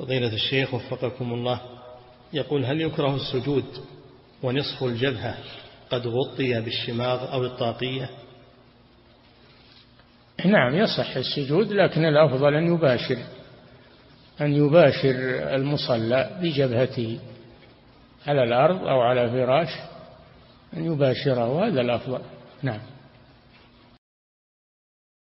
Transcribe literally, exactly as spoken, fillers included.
فضيلة الشيخ وفقكم الله، يقول: هل يكره السجود ونصف الجبهة قد غطي بالشماغ أو الطاقية؟ نعم يصح السجود، لكن الأفضل أن يباشر أن يباشر المصلى بجبهته على الأرض أو على فراش، أن يباشره، هذا الأفضل. نعم.